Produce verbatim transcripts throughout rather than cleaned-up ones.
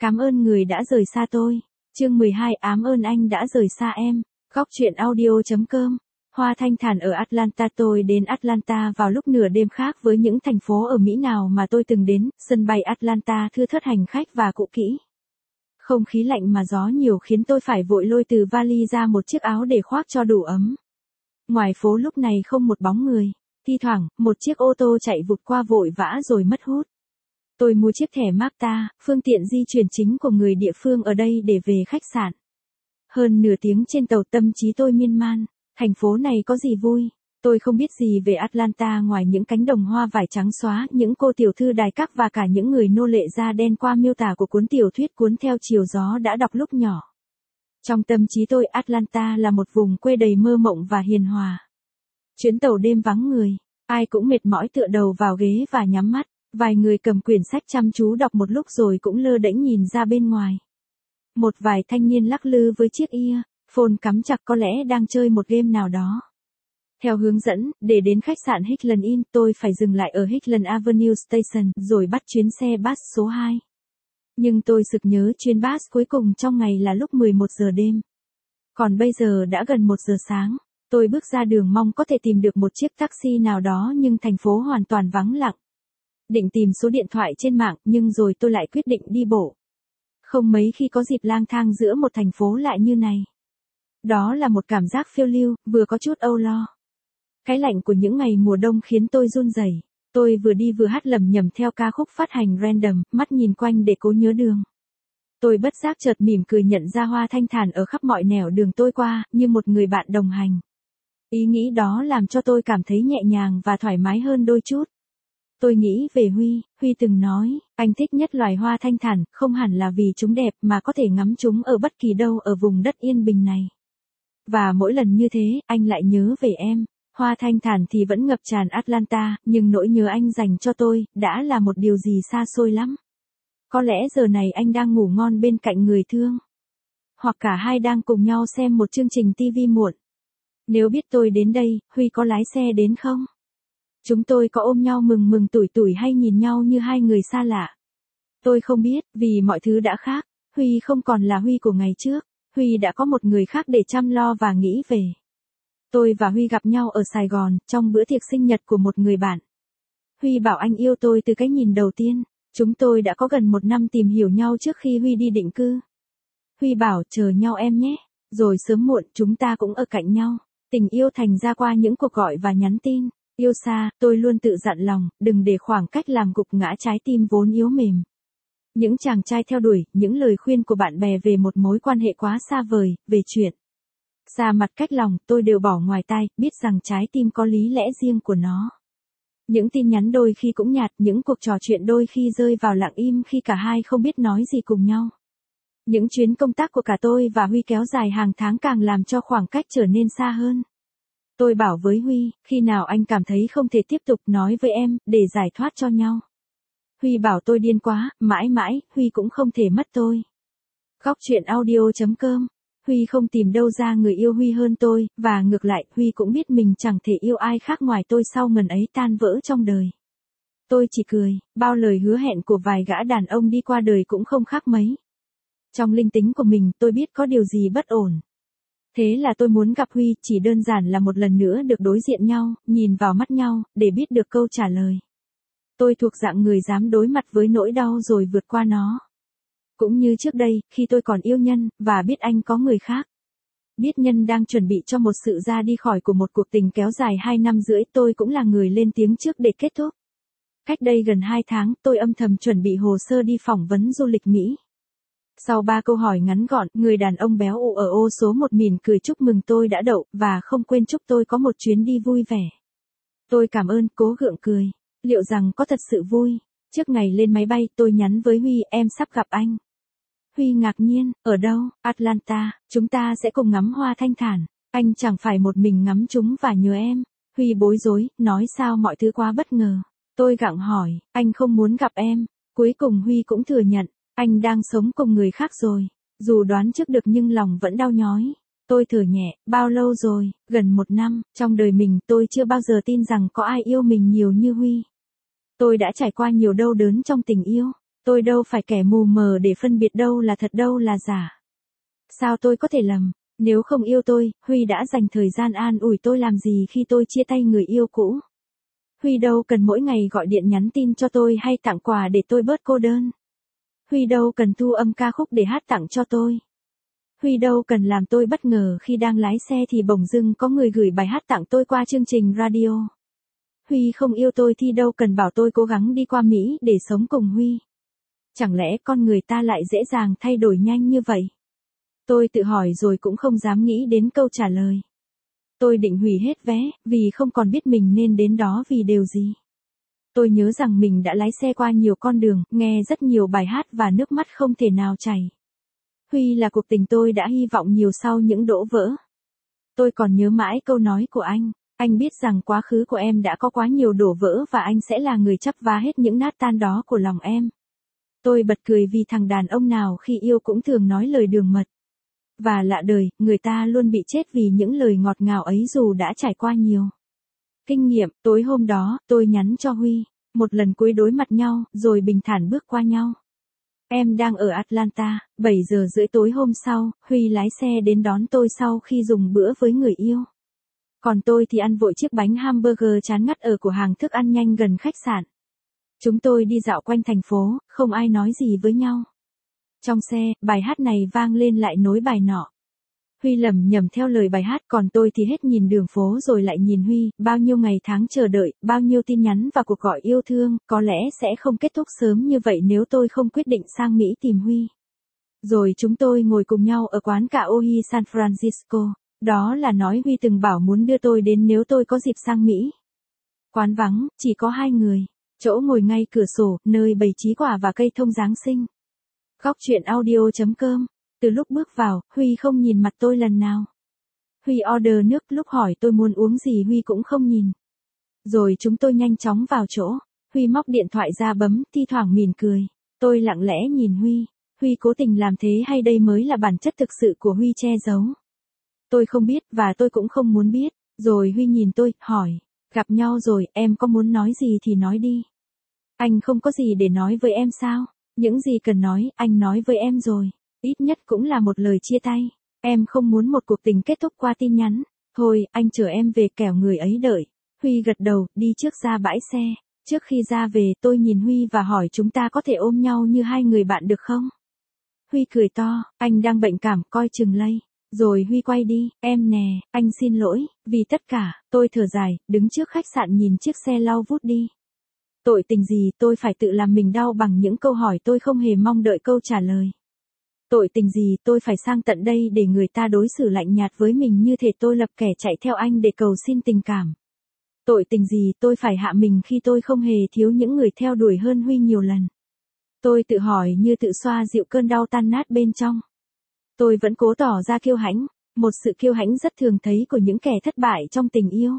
Cảm ơn người đã rời xa tôi. Chương mười hai ám ơn anh đã rời xa em. Góc truyện audio chấm com. Hoa Thanh Thản ở Atlanta. Tôi đến Atlanta vào lúc nửa đêm, khác với những thành phố ở Mỹ nào mà tôi từng đến. Sân bay Atlanta thưa thớt hành khách và cũ kỹ. Không khí lạnh mà gió nhiều khiến tôi phải vội lôi từ vali ra một chiếc áo để khoác cho đủ ấm. Ngoài phố lúc này không một bóng người. Thi thoảng, một chiếc ô tô chạy vụt qua vội vã rồi mất hút. Tôi mua chiếc thẻ MARTA, phương tiện di chuyển chính của người địa phương ở đây để về khách sạn. Hơn nửa tiếng trên tàu, tâm trí tôi miên man. Thành phố này có gì vui? Tôi không biết gì về Atlanta ngoài những cánh đồng hoa vải trắng xóa, những cô tiểu thư đài các và cả những người nô lệ da đen qua miêu tả của cuốn tiểu thuyết Cuốn theo chiều gió đã đọc lúc nhỏ. Trong tâm trí tôi, Atlanta là một vùng quê đầy mơ mộng và hiền hòa. Chuyến tàu đêm vắng người, ai cũng mệt mỏi tựa đầu vào ghế và nhắm mắt. Vài người cầm quyển sách chăm chú đọc một lúc rồi cũng lơ đễnh nhìn ra bên ngoài. Một vài thanh niên lắc lư với chiếc earphone cắm chặt, có lẽ đang chơi một game nào đó. Theo hướng dẫn, để đến khách sạn Highland Inn, tôi phải dừng lại ở Highland Avenue Station, rồi bắt chuyến xe bus số hai. Nhưng tôi sực nhớ chuyến bus cuối cùng trong ngày là lúc mười một giờ đêm. Còn bây giờ đã gần một giờ sáng. Tôi bước ra đường mong có thể tìm được một chiếc taxi nào đó, nhưng thành phố hoàn toàn vắng lặng. Định tìm số điện thoại trên mạng, nhưng rồi tôi lại quyết định đi bộ. Không mấy khi có dịp lang thang giữa một thành phố lại như này. Đó là một cảm giác phiêu lưu, vừa có chút âu lo. Cái lạnh của những ngày mùa đông khiến tôi run rẩy. Tôi vừa đi vừa hát lẩm nhẩm theo ca khúc phát hành random, mắt nhìn quanh để cố nhớ đường. Tôi bất giác chợt mỉm cười nhận ra Hoa Thanh Thản ở khắp mọi nẻo đường tôi qua, như một người bạn đồng hành. Ý nghĩ đó làm cho tôi cảm thấy nhẹ nhàng và thoải mái hơn đôi chút. Tôi nghĩ về Huy, Huy từng nói, anh thích nhất loài hoa thanh thản, không hẳn là vì chúng đẹp mà có thể ngắm chúng ở bất kỳ đâu ở vùng đất yên bình này. Và mỗi lần như thế, anh lại nhớ về em. Hoa thanh thản thì vẫn ngập tràn Atlanta, nhưng nỗi nhớ anh dành cho tôi, đã là một điều gì xa xôi lắm. Có lẽ giờ này anh đang ngủ ngon bên cạnh người thương. Hoặc cả hai đang cùng nhau xem một chương trình ti vi muộn. Nếu biết tôi đến đây, Huy có lái xe đến không? Chúng tôi có ôm nhau mừng mừng tủi tủi hay nhìn nhau như hai người xa lạ? Tôi không biết, vì mọi thứ đã khác. Huy không còn là Huy của ngày trước. Huy đã có một người khác để chăm lo và nghĩ về. Tôi và Huy gặp nhau ở Sài Gòn, trong bữa tiệc sinh nhật của một người bạn. Huy bảo anh yêu tôi từ cái nhìn đầu tiên. Chúng tôi đã có gần một năm tìm hiểu nhau trước khi Huy đi định cư. Huy bảo chờ nhau em nhé, rồi sớm muộn chúng ta cũng ở cạnh nhau. Tình yêu thành ra qua những cuộc gọi và nhắn tin. Yêu xa, tôi luôn tự dặn lòng, đừng để khoảng cách làm gục ngã trái tim vốn yếu mềm. Những chàng trai theo đuổi, những lời khuyên của bạn bè về một mối quan hệ quá xa vời, về chuyện xa mặt cách lòng, tôi đều bỏ ngoài tai, biết rằng trái tim có lý lẽ riêng của nó. Những tin nhắn đôi khi cũng nhạt, những cuộc trò chuyện đôi khi rơi vào lặng im khi cả hai không biết nói gì cùng nhau. Những chuyến công tác của cả tôi và Huy kéo dài hàng tháng càng làm cho khoảng cách trở nên xa hơn. Tôi bảo với Huy, khi nào anh cảm thấy không thể tiếp tục nói với em, để giải thoát cho nhau. Huy bảo tôi điên quá, mãi mãi, Huy cũng không thể mất tôi. Góc truyện audio chấm com. Huy không tìm đâu ra người yêu Huy hơn tôi, và ngược lại, Huy cũng biết mình chẳng thể yêu ai khác ngoài tôi sau ngần ấy tan vỡ trong đời. Tôi chỉ cười, bao lời hứa hẹn của vài gã đàn ông đi qua đời cũng không khác mấy. Trong linh tính của mình, tôi biết có điều gì bất ổn. Thế là tôi muốn gặp Huy, chỉ đơn giản là một lần nữa được đối diện nhau, nhìn vào mắt nhau, để biết được câu trả lời. Tôi thuộc dạng người dám đối mặt với nỗi đau rồi vượt qua nó. Cũng như trước đây, khi tôi còn yêu Nhân, và biết anh có người khác. Biết Nhân đang chuẩn bị cho một sự ra đi khỏi của một cuộc tình kéo dài hai năm rưỡi, tôi cũng là người lên tiếng trước để kết thúc. Cách đây gần hai tháng, tôi âm thầm chuẩn bị hồ sơ đi phỏng vấn du lịch Mỹ. Sau ba câu hỏi ngắn gọn, người đàn ông béo ụ ở ô số một mỉm cười chúc mừng tôi đã đậu, và không quên chúc tôi có một chuyến đi vui vẻ. Tôi cảm ơn, cố gượng cười. Liệu rằng có thật sự vui? Trước ngày lên máy bay, tôi nhắn với Huy, em sắp gặp anh. Huy ngạc nhiên, ở đâu? Atlanta, chúng ta sẽ cùng ngắm hoa thanh thản. Anh chẳng phải một mình ngắm chúng và nhớ em. Huy bối rối, nói sao mọi thứ quá bất ngờ. Tôi gặng hỏi, anh không muốn gặp em. Cuối cùng Huy cũng thừa nhận, anh đang sống cùng người khác rồi. Dù đoán trước được nhưng lòng vẫn đau nhói. Tôi thở nhẹ, bao lâu rồi? Gần một năm, trong đời mình tôi chưa bao giờ tin rằng có ai yêu mình nhiều như Huy. Tôi đã trải qua nhiều đau đớn trong tình yêu. Tôi đâu phải kẻ mù mờ để phân biệt đâu là thật đâu là giả. Sao tôi có thể lầm? Nếu không yêu tôi, Huy đã dành thời gian an ủi tôi làm gì khi tôi chia tay người yêu cũ. Huy đâu cần mỗi ngày gọi điện nhắn tin cho tôi hay tặng quà để tôi bớt cô đơn. Huy đâu cần thu âm ca khúc để hát tặng cho tôi. Huy đâu cần làm tôi bất ngờ khi đang lái xe thì bỗng dưng có người gửi bài hát tặng tôi qua chương trình radio. Huy không yêu tôi thì đâu cần bảo tôi cố gắng đi qua Mỹ để sống cùng Huy. Chẳng lẽ con người ta lại dễ dàng thay đổi nhanh như vậy? Tôi tự hỏi rồi cũng không dám nghĩ đến câu trả lời. Tôi định hủy hết vé, vì không còn biết mình nên đến đó vì điều gì. Tôi nhớ rằng mình đã lái xe qua nhiều con đường, nghe rất nhiều bài hát và nước mắt không thể nào chảy. Huy là cuộc tình tôi đã hy vọng nhiều sau những đổ vỡ. Tôi còn nhớ mãi câu nói của anh. Anh biết rằng quá khứ của em đã có quá nhiều đổ vỡ và anh sẽ là người chắp vá hết những nát tan đó của lòng em. Tôi bật cười vì thằng đàn ông nào khi yêu cũng thường nói lời đường mật. Và lạ đời, người ta luôn bị chết vì những lời ngọt ngào ấy dù đã trải qua nhiều kinh nghiệm. Tối hôm đó, tôi nhắn cho Huy, một lần cuối đối mặt nhau, rồi bình thản bước qua nhau. Em đang ở Atlanta, bảy giờ rưỡi tối hôm sau, Huy lái xe đến đón tôi sau khi dùng bữa với người yêu. Còn tôi thì ăn vội chiếc bánh hamburger chán ngắt ở của hàng thức ăn nhanh gần khách sạn. Chúng tôi đi dạo quanh thành phố, không ai nói gì với nhau. Trong xe, bài hát này vang lên lại nối bài nọ. Huy lẩm nhẩm theo lời bài hát, còn tôi thì hết nhìn đường phố rồi lại nhìn Huy, bao nhiêu ngày tháng chờ đợi, bao nhiêu tin nhắn và cuộc gọi yêu thương, có lẽ sẽ không kết thúc sớm như vậy nếu tôi không quyết định sang Mỹ tìm Huy. Rồi chúng tôi ngồi cùng nhau ở quán cà Ohi San Francisco, đó là nói Huy từng bảo muốn đưa tôi đến nếu tôi có dịp sang Mỹ. Quán vắng, chỉ có hai người, chỗ ngồi ngay cửa sổ, nơi bày trí quả và cây thông Giáng sinh. Góc chuyện audio chấm com. Từ lúc bước vào, Huy không nhìn mặt tôi lần nào. Huy order nước, lúc hỏi tôi muốn uống gì Huy cũng không nhìn. Rồi chúng tôi nhanh chóng vào chỗ. Huy móc điện thoại ra bấm, thi thoảng mỉm cười. Tôi lặng lẽ nhìn Huy. Huy cố tình làm thế hay đây mới là bản chất thực sự của Huy che giấu? Tôi không biết và tôi cũng không muốn biết. Rồi Huy nhìn tôi, hỏi. Gặp nhau rồi, em có muốn nói gì thì nói đi. Anh không có gì để nói với em sao? Những gì cần nói, anh nói với em rồi. Ít nhất cũng là một lời chia tay. Em không muốn một cuộc tình kết thúc qua tin nhắn. Thôi, anh chở em về kẻo người ấy đợi. Huy gật đầu, đi trước ra bãi xe. Trước khi ra về, tôi nhìn Huy và hỏi chúng ta có thể ôm nhau như hai người bạn được không? Huy cười to, anh đang bệnh cảm, coi chừng lây. Rồi Huy quay đi, em nè, anh xin lỗi, vì tất cả. Tôi thở dài, đứng trước khách sạn nhìn chiếc xe lau vút đi. Tội tình gì tôi phải tự làm mình đau bằng những câu hỏi tôi không hề mong đợi câu trả lời. Tội tình gì tôi phải sang tận đây để người ta đối xử lạnh nhạt với mình như thể tôi lập kẻ chạy theo anh để cầu xin tình cảm. Tội tình gì tôi phải hạ mình khi tôi không hề thiếu những người theo đuổi hơn Huy nhiều lần. Tôi tự hỏi như tự xoa dịu cơn đau tan nát bên trong. Tôi vẫn cố tỏ ra kiêu hãnh, một sự kiêu hãnh rất thường thấy của những kẻ thất bại trong tình yêu.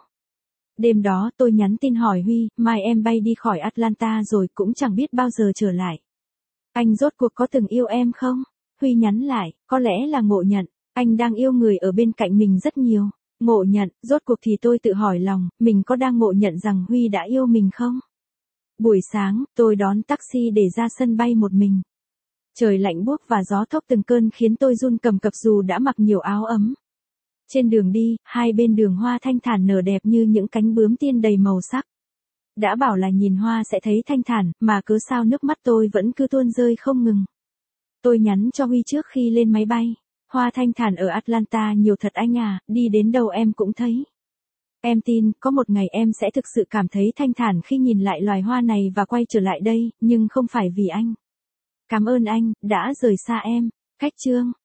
Đêm đó tôi nhắn tin hỏi Huy, mai em bay đi khỏi Atlanta rồi cũng chẳng biết bao giờ trở lại. Anh rốt cuộc có từng yêu em không? Huy nhắn lại, có lẽ là ngộ nhận, anh đang yêu người ở bên cạnh mình rất nhiều. Ngộ nhận, rốt cuộc thì tôi tự hỏi lòng, mình có đang ngộ nhận rằng Huy đã yêu mình không? Buổi sáng, tôi đón taxi để ra sân bay một mình. Trời lạnh buốt và gió thốc từng cơn khiến tôi run cầm cập dù đã mặc nhiều áo ấm. Trên đường đi, hai bên đường hoa thanh thản nở đẹp như những cánh bướm tiên đầy màu sắc. Đã bảo là nhìn hoa sẽ thấy thanh thản, mà cớ sao nước mắt tôi vẫn cứ tuôn rơi không ngừng. Tôi nhắn cho Huy trước khi lên máy bay. Hoa thanh thản ở Atlanta nhiều thật anh à, đi đến đâu em cũng thấy. Em tin, có một ngày em sẽ thực sự cảm thấy thanh thản khi nhìn lại loài hoa này và quay trở lại đây, nhưng không phải vì anh. Cảm ơn anh, đã rời xa em. Cách chương.